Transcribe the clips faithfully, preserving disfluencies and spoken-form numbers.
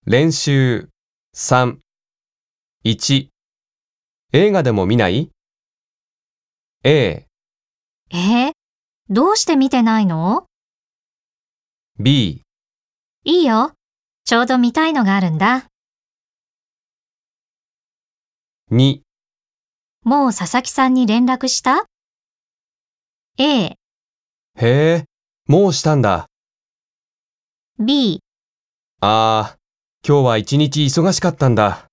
練習さん。いち、映画でも見ない？ A、 えー、どうして見てないの？ B、 いいよ。ちょうど見たいのがあるんだ。 に、 もう佐々木さんに連絡した？ A、 へえ、もうしたんだ。 B、 あー、今日は一日忙しかったんだ。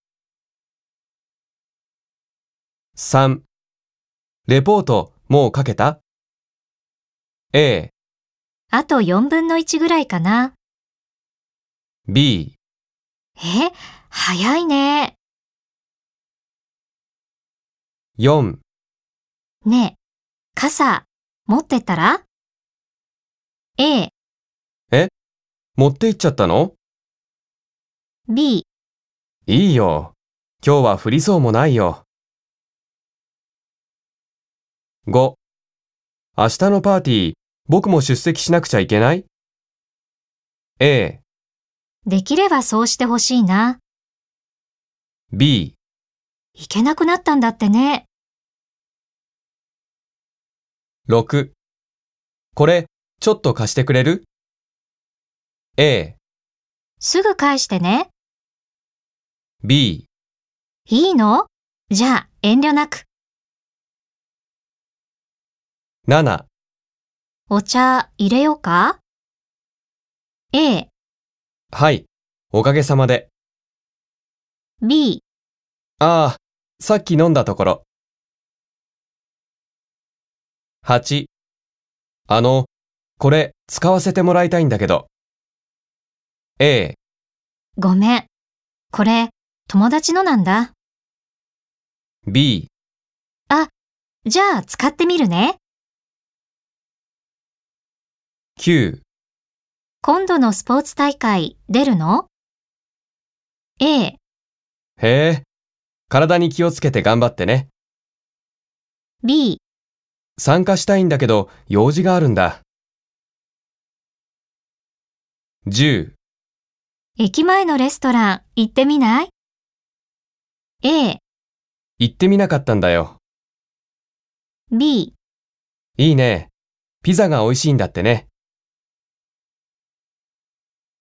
さん、レポートもう書けた？ A、 あとよんぶんのいちぐらいかな。 B、 え、早いね。 よん、 ねえ、傘、持ってったら？ A、 え、持って行っちゃったの？ B、 いいよ。今日は降りそうもないよ。ご、明日のパーティー、僕も出席しなくちゃいけない？ A、 できればそうしてほしいな。 B、 行けなくなったんだってね。 ろく、これ、ちょっと貸してくれる？ A、 すぐ返してね。 B、 いいの？じゃあ遠慮なく。 なな、 お茶入れようか？ A、 はい、おかげさまで。 B、 ああ、さっき飲んだところ。はち、あの、これ使わせてもらいたいんだけど。A、 ごめん。これ、友達のなんだ。 B、 あ、じゃあ使ってみるね。 きゅう、 今度のスポーツ大会出るの？ A、 へえ、体に気をつけて頑張ってね。 B、 参加したいんだけど、用事があるんだ。じゅう、 駅前のレストラン行ってみない？ A、 行ってみなかったんだよ。 B、 いいね。ピザが美味しいんだってね。